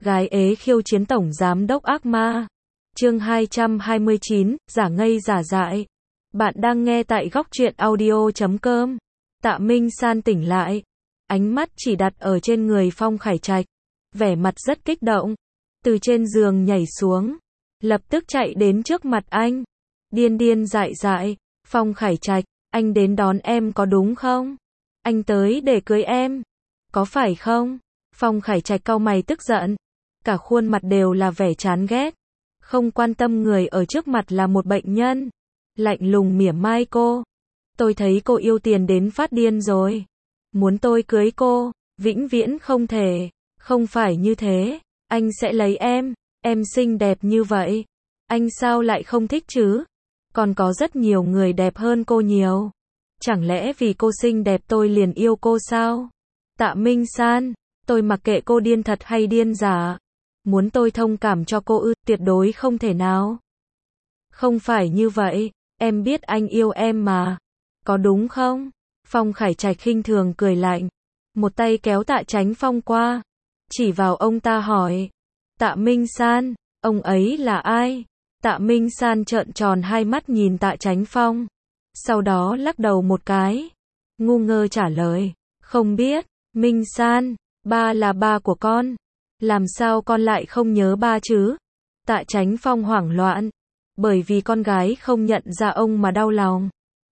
Gái ế khiêu chiến tổng giám đốc ác ma. Chương 229, giả ngây giả dại. Bạn đang nghe tại góc truyện audio.com. Tạ Minh San tỉnh lại, ánh mắt chỉ đặt ở trên người Phong Khải Trạch, vẻ mặt rất kích động, từ trên giường nhảy xuống, lập tức chạy đến trước mặt anh, điên điên dại dại, "Phong Khải Trạch, anh đến đón em có đúng không? Anh tới để cưới em, có phải không?" Phong Khải Trạch cau mày tức giận, cả khuôn mặt đều là vẻ chán ghét, không quan tâm người ở trước mặt là một bệnh nhân, lạnh lùng mỉa mai cô. "Tôi thấy cô yêu tiền đến phát điên rồi, muốn tôi cưới cô, vĩnh viễn không thể, không phải như thế, anh sẽ lấy em xinh đẹp như vậy, anh sao lại không thích chứ? Còn có rất nhiều người đẹp hơn cô nhiều, chẳng lẽ vì cô xinh đẹp tôi liền yêu cô sao? Tạ Minh San, tôi mặc kệ cô điên thật hay điên giả, muốn tôi thông cảm cho cô ư? Tuyệt đối không thể nào. Không phải như vậy, em biết anh yêu em mà, có đúng không?" Phong Khải Trạch khinh thường cười lạnh, một tay kéo Tạ Chánh Phong qua, chỉ vào ông ta hỏi, "Tạ Minh San, ông ấy là ai?" Tạ Minh San trợn tròn hai mắt nhìn Tạ Chánh Phong, sau đó lắc đầu một cái, ngu ngơ trả lời, "Không biết, Minh San, ba là ba của con, làm sao con lại không nhớ ba chứ?" Tạ Chánh Phong hoảng loạn, bởi vì con gái không nhận ra ông mà đau lòng.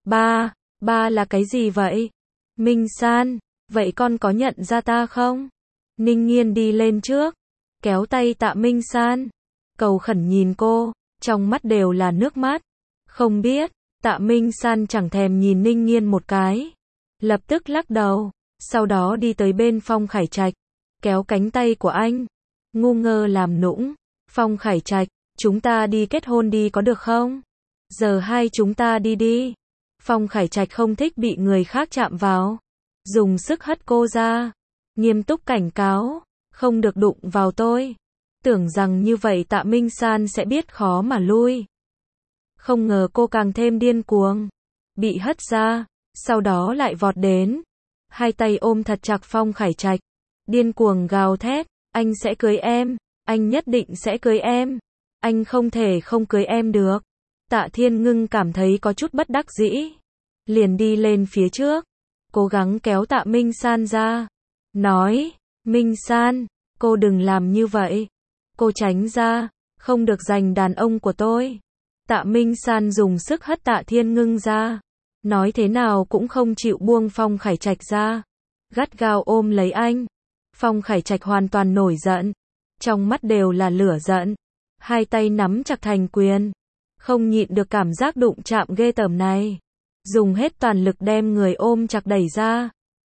Ba là cái gì vậy? Minh San, vậy con có nhận ra ta không?" Ninh Nghiên đi lên trước, kéo tay Tạ Minh San, cầu khẩn nhìn cô, trong mắt đều là nước mắt. "Không biết." Tạ Minh San chẳng thèm nhìn Ninh Nghiên một cái, lập tức lắc đầu, sau đó đi tới bên Phong Khải Trạch, kéo cánh tay của anh, ngu ngơ làm nũng, "Phong Khải Trạch, chúng ta đi kết hôn đi có được không? Giờ hai chúng ta đi đi." Phong Khải Trạch không thích bị người khác chạm vào, dùng sức hất cô ra, nghiêm túc cảnh cáo, "Không được đụng vào tôi." Tưởng rằng như vậy Tạ Minh San sẽ biết khó mà lui. Không ngờ cô càng thêm điên cuồng, bị hất ra, sau đó lại vọt đến, hai tay ôm thật chặt Phong Khải Trạch, điên cuồng gào thét, "Anh sẽ cưới em, anh nhất định sẽ cưới em, anh không thể không cưới em được." Tạ Thiên Ngưng cảm thấy có chút bất đắc dĩ, liền đi lên phía trước, cố gắng kéo Tạ Minh San ra, nói, "Minh San, cô đừng làm như vậy, cô tránh ra, không được giành đàn ông của tôi." Tạ Minh San dùng sức hất Tạ Thiên Ngưng ra, nói thế nào cũng không chịu buông Phong Khải Trạch ra, gắt gao ôm lấy anh. Phong Khải Trạch hoàn toàn nổi giận, trong mắt đều là lửa giận, hai tay nắm chặt thành quyền, không nhịn được cảm giác đụng chạm ghê tởm này, dùng hết toàn lực đem người ôm chặt đẩy ra.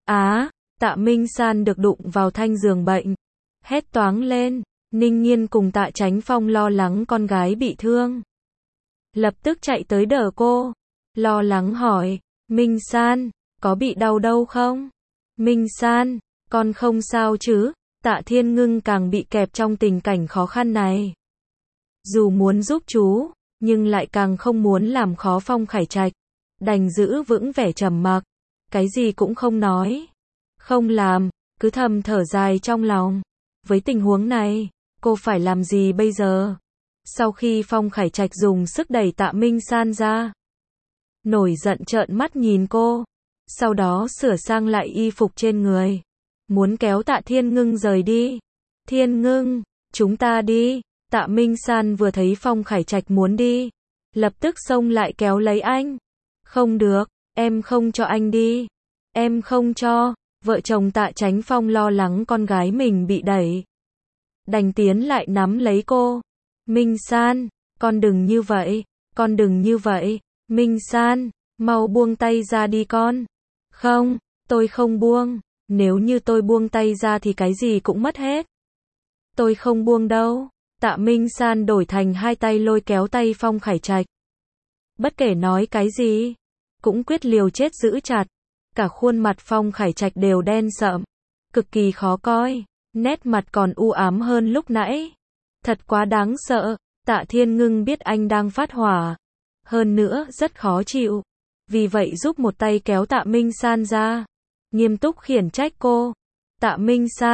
Tạ Minh San được đụng vào thanh giường bệnh, hét toáng lên. Ninh Nghiên cùng Tạ Chánh Phong lo lắng con gái bị thương, lập tức chạy tới đỡ cô, lo lắng hỏi, "Minh San, có bị đau đâu không? Minh San, con không sao chứ?" Tạ Thiên Ngưng càng bị kẹp trong tình cảnh khó khăn này, dù muốn giúp chú, nhưng lại càng không muốn làm khó Phong Khải Trạch, đành giữ vững vẻ trầm mặc, cái gì cũng không nói, không làm, cứ thầm thở dài trong lòng. Với tình huống này, cô phải làm gì bây giờ? Sau khi Phong Khải Trạch dùng sức đẩy Tạ Minh San ra, nổi giận trợn mắt nhìn cô, sau đó sửa sang lại y phục trên người, muốn kéo Tạ Thiên Ngưng rời đi. "Thiên Ngưng, chúng ta đi." Tạ Minh San vừa thấy Phong Khải Trạch muốn đi, lập tức xông lại kéo lấy anh. "Không được, em không cho anh đi. Em không cho." Vợ chồng Tạ Chánh Phong lo lắng con gái mình bị đẩy, đành tiến lại nắm lấy cô. "Minh San, con đừng như vậy, con đừng như vậy, Minh San, mau buông tay ra đi con." "Không, tôi không buông, nếu như tôi buông tay ra thì cái gì cũng mất hết. Tôi không buông đâu." Tạ Minh San đổi thành hai tay lôi kéo tay Phong Khải Trạch, bất kể nói cái gì, cũng quyết liều chết giữ chặt, cả khuôn mặt Phong Khải Trạch đều đen sậm, cực kỳ khó coi, nét mặt còn u ám hơn lúc nãy. Thật quá đáng sợ. Tạ Thiên Ngưng biết anh đang phát hỏa, hơn nữa rất khó chịu, vì vậy giúp một tay kéo Tạ Minh San ra, nghiêm túc khiển trách cô. "Tạ Minh San,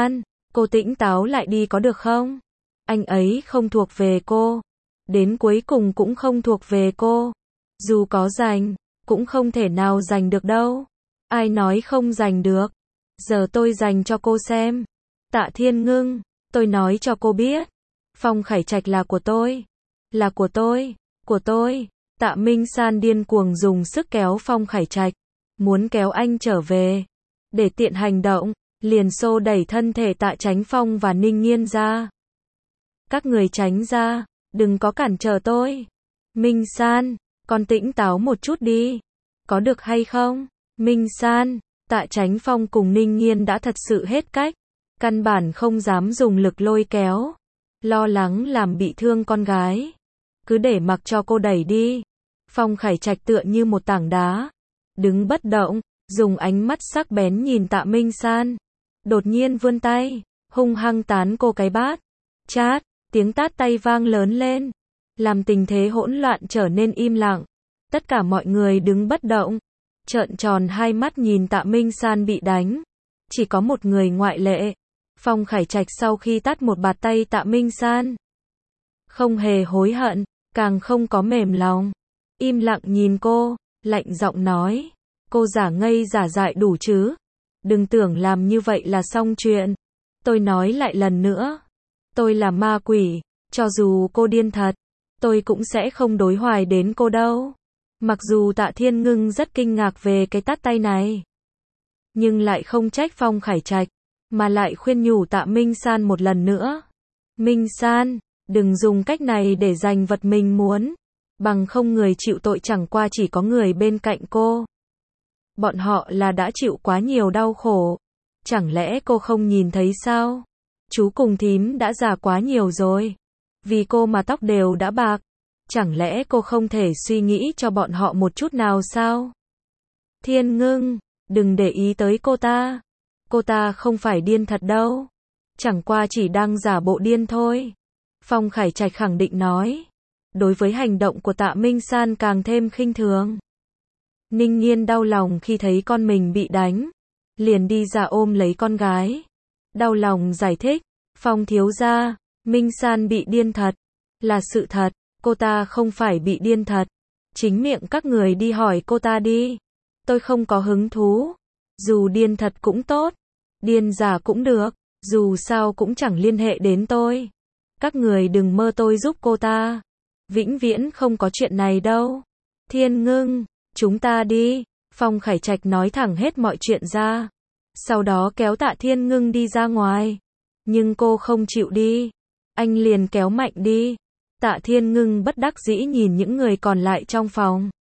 Cô tỉnh táo lại đi có được không? Anh ấy không thuộc về cô. Đến cuối cùng cũng không thuộc về cô. Dù có giành, cũng không thể nào giành được đâu. Ai nói không giành được? Giờ tôi giành cho cô xem. Tạ Thiên Ngưng, tôi nói cho cô biết. Phong Khải Trạch là của tôi. Là của tôi. Của tôi. Tạ Minh San điên cuồng dùng sức kéo Phong Khải Trạch. Muốn kéo anh trở về. Để tiện hành động, liền xô đẩy thân thể Tạ Chánh Phong và Ninh Nhiên ra. Các người tránh ra, đừng có cản trở tôi. Minh San, con tĩnh táo một chút đi. Có được hay không? Minh San, Tạ Chánh Phong cùng Ninh Nhiên đã thật sự hết cách. Căn bản không dám dùng lực lôi kéo. Lo lắng làm bị thương con gái. Cứ để mặc cho cô đẩy đi. Phong Khải Trạch tựa như một tảng đá. Đứng bất động, dùng ánh mắt sắc bén nhìn Tạ Minh San. Đột nhiên vươn tay, hung hăng tán cô cái bát. Chát, tiếng tát tay vang lớn lên. Làm tình thế hỗn loạn trở nên im lặng. Tất cả mọi người đứng bất động. Trợn tròn hai mắt nhìn Tạ Minh San bị đánh. Chỉ có một người ngoại lệ. Phong Khải Trạch sau khi tát một bạt tay Tạ Minh San. Không hề hối hận, càng không có mềm lòng. Im lặng nhìn cô, lạnh giọng nói. Cô giả ngây giả dại đủ chứ. Đừng tưởng làm như vậy là xong chuyện. Tôi nói lại lần nữa. Tôi là ma quỷ, cho dù cô điên thật, tôi cũng sẽ không đối hoài đến cô đâu. Mặc dù Tạ Thiên Ngưng rất kinh ngạc về cái tát tay này. Nhưng lại không trách Phong Khải Trạch, mà lại khuyên nhủ Tạ Minh San một lần nữa. Minh San, đừng dùng cách này để giành vật mình muốn. Bằng không người chịu tội chẳng qua chỉ có người bên cạnh cô. Bọn họ là đã chịu quá nhiều đau khổ. Chẳng lẽ cô không nhìn thấy sao? Chú cùng thím đã già quá nhiều rồi. Vì cô mà tóc đều đã bạc. Chẳng lẽ cô không thể suy nghĩ cho bọn họ một chút nào sao? Thiên Ngưng, đừng để ý tới cô ta. Cô ta không phải điên thật đâu. Chẳng qua chỉ đang giả bộ điên thôi. Phong Khải Trạch khẳng định nói. Đối với hành động của Tạ Minh San càng thêm khinh thường. Ninh Nhiên đau lòng khi thấy con mình bị đánh. Liền đi ra ôm lấy con gái. Đau lòng giải thích. Phong thiếu gia, Minh San bị điên thật. Là sự thật, cô ta không phải bị điên thật. Chính miệng các người đi hỏi cô ta đi. Tôi không có hứng thú. Dù điên thật cũng tốt. Điên giả cũng được. Dù sao cũng chẳng liên hệ đến tôi. Các người đừng mơ tôi giúp cô ta. Vĩnh viễn không có chuyện này đâu. Thiên Ngưng, chúng ta đi. Phong Khải Trạch nói thẳng hết mọi chuyện ra. Sau đó kéo Tạ Thiên Ngưng đi ra ngoài. Nhưng cô không chịu đi. Anh liền kéo mạnh đi. Tạ Thiên Ngưng bất đắc dĩ nhìn những người còn lại trong phòng.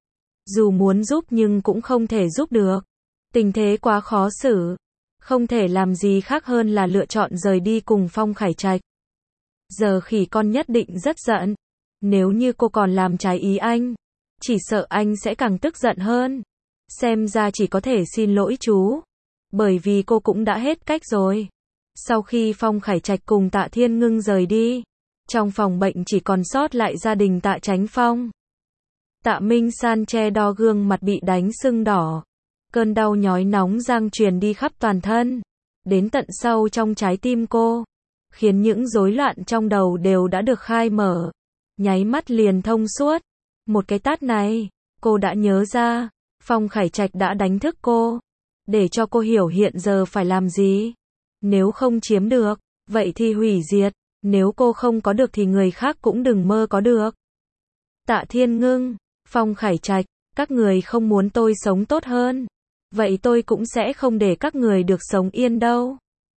Dù muốn giúp nhưng cũng không thể giúp được. Tình thế quá khó xử. Không thể làm gì khác hơn là lựa chọn rời đi cùng Phong Khải Trạch. Giờ khỉ con nhất định rất giận. Nếu như cô còn làm trái ý anh, chỉ sợ anh sẽ càng tức giận hơn. Xem ra chỉ có thể xin lỗi chú. Bởi vì cô cũng đã hết cách rồi. Sau khi Phong Khải Trạch cùng Tạ Thiên Ngưng rời đi, trong phòng bệnh chỉ còn sót lại gia đình Tạ Chánh Phong. Tạ Minh San che đo gương mặt bị đánh sưng đỏ. Cơn đau nhói nóng giang truyền đi khắp toàn thân. Đến tận sâu trong trái tim cô. Khiến những rối loạn trong đầu đều đã được khai mở. Nháy mắt liền thông suốt. Một cái tát này, cô đã nhớ ra. Phong Khải Trạch đã đánh thức cô. Để cho cô hiểu hiện giờ phải làm gì. Nếu không chiếm được, vậy thì hủy diệt. Nếu cô không có được thì người khác cũng đừng mơ có được. Tạ Thiên Ngưng, Phong Khải Trạch, các người không muốn tôi sống tốt hơn. Vậy tôi cũng sẽ không để các người được sống yên đâu.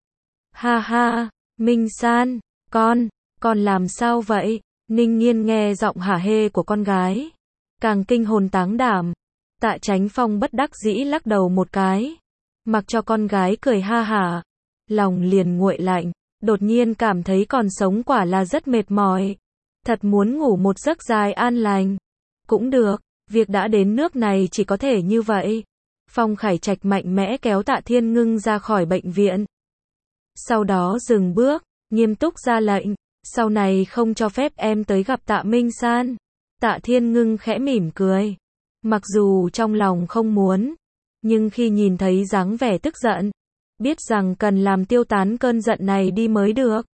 Ha ha, Minh San, con làm sao vậy? Ninh Nhiên nghe giọng hả hê của con gái. Càng kinh hồn táng đảm. Tạ Chánh Phong bất đắc dĩ lắc đầu một cái. Mặc cho con gái cười ha hả. Lòng liền nguội lạnh. Đột nhiên cảm thấy còn sống quả là rất mệt mỏi. Thật muốn ngủ một giấc dài an lành. Cũng được, việc đã đến nước này chỉ có thể như vậy. Phong Khải Trạch mạnh mẽ kéo Tạ Thiên Ngưng ra khỏi bệnh viện. Sau đó dừng bước, nghiêm túc ra lệnh. Sau này không cho phép em tới gặp Tạ Minh San. Tạ Thiên Ngưng khẽ mỉm cười. Mặc dù trong lòng không muốn, nhưng khi nhìn thấy dáng vẻ tức giận, biết rằng cần làm tiêu tán cơn giận này đi mới được.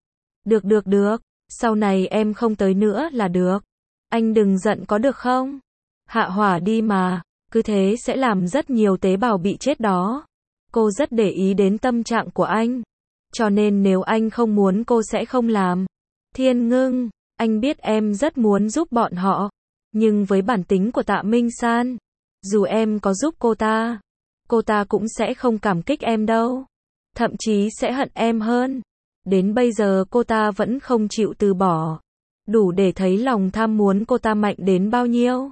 Được, sau này em không tới nữa là được. Anh đừng giận có được không? Hạ hỏa đi mà, cứ thế sẽ làm rất nhiều tế bào bị chết đó. Cô rất để ý đến tâm trạng của anh. Cho nên nếu anh không muốn cô sẽ không làm. Thiên Ngưng, anh biết em rất muốn giúp bọn họ. Nhưng với bản tính của Tạ Minh San, dù em có giúp cô ta cũng sẽ không cảm kích em đâu. Thậm chí sẽ hận em hơn. Đến bây giờ cô ta vẫn không chịu từ bỏ. Đủ để thấy lòng tham muốn cô ta mạnh đến bao nhiêu.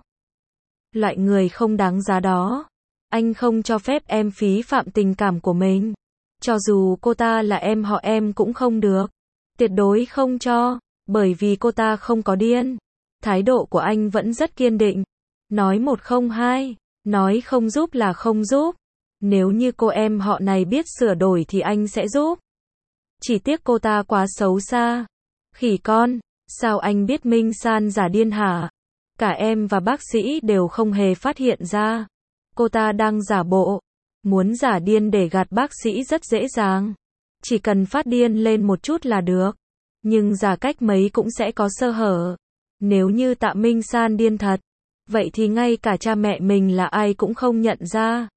Loại người không đáng giá đó. Anh không cho phép em phí phạm tình cảm của mình. Cho dù cô ta là em họ em cũng không được. Tuyệt đối không cho. Bởi vì cô ta không có điên. Thái độ của anh vẫn rất kiên định. Nói một không hai. Nói không giúp là không giúp. Nếu như cô em họ này biết sửa đổi thì anh sẽ giúp. Chỉ tiếc cô ta quá xấu xa. Khỉ con, sao anh biết Minh San giả điên hả? Cả em và bác sĩ đều không hề phát hiện ra. Cô ta đang giả bộ. Muốn giả điên để gạt bác sĩ rất dễ dàng. Chỉ cần phát điên lên một chút là được. Nhưng giả cách mấy cũng sẽ có sơ hở. Nếu như Tạ Minh San điên thật, vậy thì ngay cả cha mẹ mình là ai cũng không nhận ra.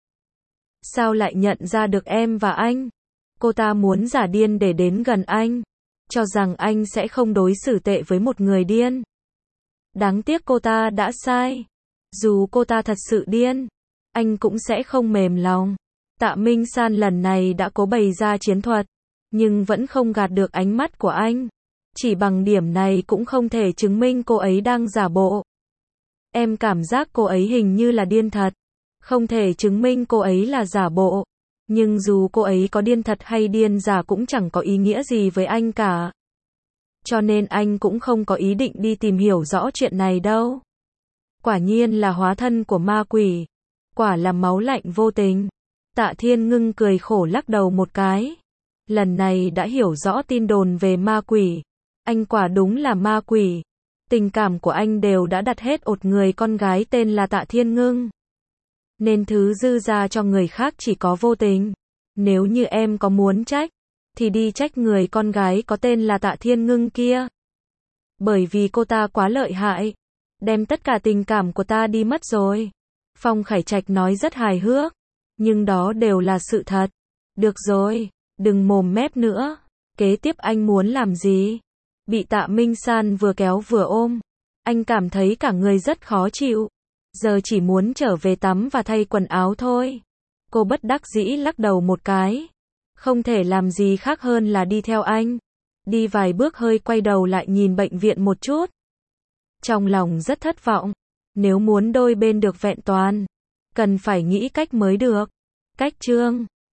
Sao lại nhận ra được em và anh? Cô ta muốn giả điên để đến gần anh. Cho rằng anh sẽ không đối xử tệ với một người điên. Đáng tiếc cô ta đã sai. Dù cô ta thật sự điên, anh cũng sẽ không mềm lòng. Tạ Minh San lần này đã cố bày ra chiến thuật, nhưng vẫn không gạt được ánh mắt của anh. Chỉ bằng điểm này cũng không thể chứng minh cô ấy đang giả bộ. Em cảm giác cô ấy hình như là điên thật. Không thể chứng minh cô ấy là giả bộ. Nhưng dù cô ấy có điên thật hay điên giả cũng chẳng có ý nghĩa gì với anh cả. Cho nên anh cũng không có ý định đi tìm hiểu rõ chuyện này đâu. Quả nhiên là hóa thân của ma quỷ. Quả là máu lạnh vô tình. Tạ Thiên Ngưng cười khổ lắc đầu một cái. Lần này đã hiểu rõ tin đồn về ma quỷ. Anh quả đúng là ma quỷ. Tình cảm của anh đều đã đặt hết ột người con gái tên là Tạ Thiên Ngưng. Nên thứ dư ra cho người khác chỉ có vô tình. Nếu như em có muốn trách, thì đi trách người con gái có tên là Tạ Thiên Ngưng kia. Bởi vì cô ta quá lợi hại. Đem tất cả tình cảm của ta đi mất rồi. Phong Khải Trạch nói rất hài hước. Nhưng đó đều là sự thật. Được rồi, đừng mồm mép nữa. Kế tiếp anh muốn làm gì? Bị Tạ Minh San vừa kéo vừa ôm. Anh cảm thấy cả người rất khó chịu. Giờ chỉ muốn trở về tắm và thay quần áo thôi. Cô bất đắc dĩ lắc đầu một cái. Không thể làm gì khác hơn là đi theo anh. Đi vài bước hơi quay đầu lại nhìn bệnh viện một chút. Trong lòng rất thất vọng. Nếu muốn đôi bên được vẹn toàn, cần phải nghĩ cách mới được. Cách chương